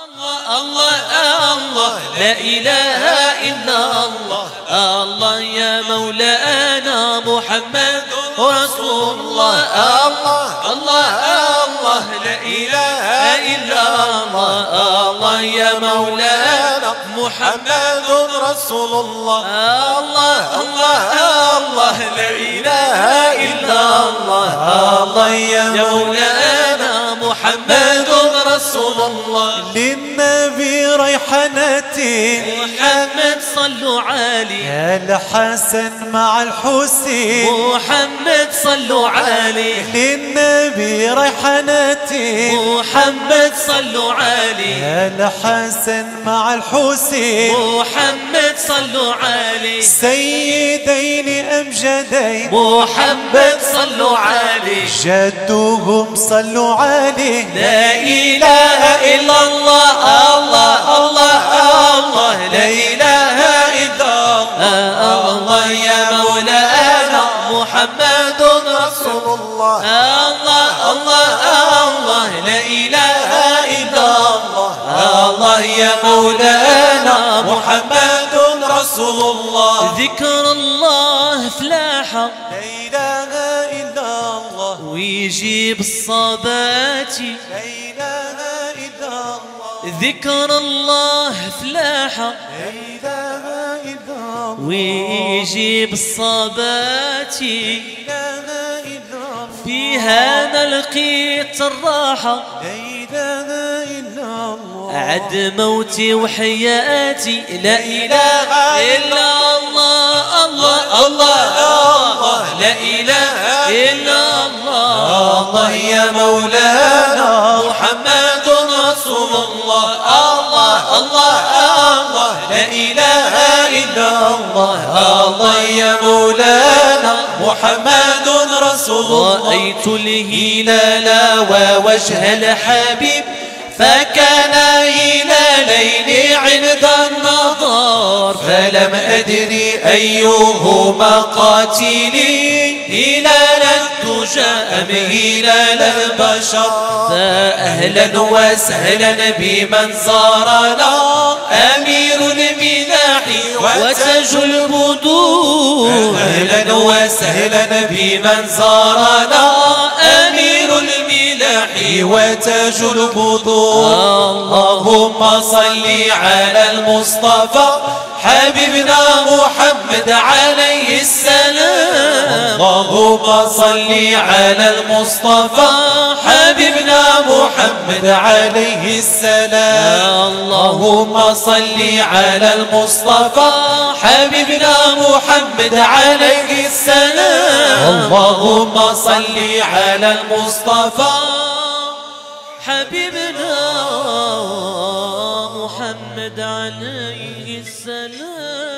الله لا إله إلا الله الله يا مولانا محمد رسول الله الله لا إله إلا الله الله يا مولانا محمد رسول الله الله لا إله إلا الله الله يا مولانا محمد رسول الله للنبي ريحانتي محمد صلوا عليه يا الحسن مع الحسين محمد صلوا عليه للنبي ريحانتي محمد صلوا عليه يا الحسن مع الحسين محمد صلوا عليه سيدين أمجدين محمد صلوا عليه جدوهم صلوا عليه لا إله إلا الله الله لا إله إلا الله يا مولانا محمد رسول الله الله لا إله إلا الله يا مولانا محمد رسول الله ذكر الله فلاحة لا إله إلا الله ويجيب الصبات لا إله إلا الله ذكر الله فلاحة لا إله إلا الله ويجيب الصبات لا إله إلا الله فيها نلقيت الراحة لا إله إلا الله عد موتي وحياتي لا إله إلا الله لا إله إلا الله يا مولانا محمد رسول الله الله لا إله إلا الله يا مولانا محمد رسول الله رأيت الهلال ووجه الحبيب فكان هلالين عند النظر فلم أدري أيهما قاتلي هلال الدجى أم هلال البشر فأهلا وسهلا بمن زارنا أمير الملاح وتاج البدور أهلا وسهلا بمن زارنا أمير الملاح وتاج البدور اللهم صل على المصطفى حبيبنا محمد عليه السلام اللهم صل على المصطفى حبيبنا محمد عليه السلام اللهم صل على المصطفى حبيبنا محمد عليه السلام اللهم صل على المصطفى حبيبنا محمد عليه السلام.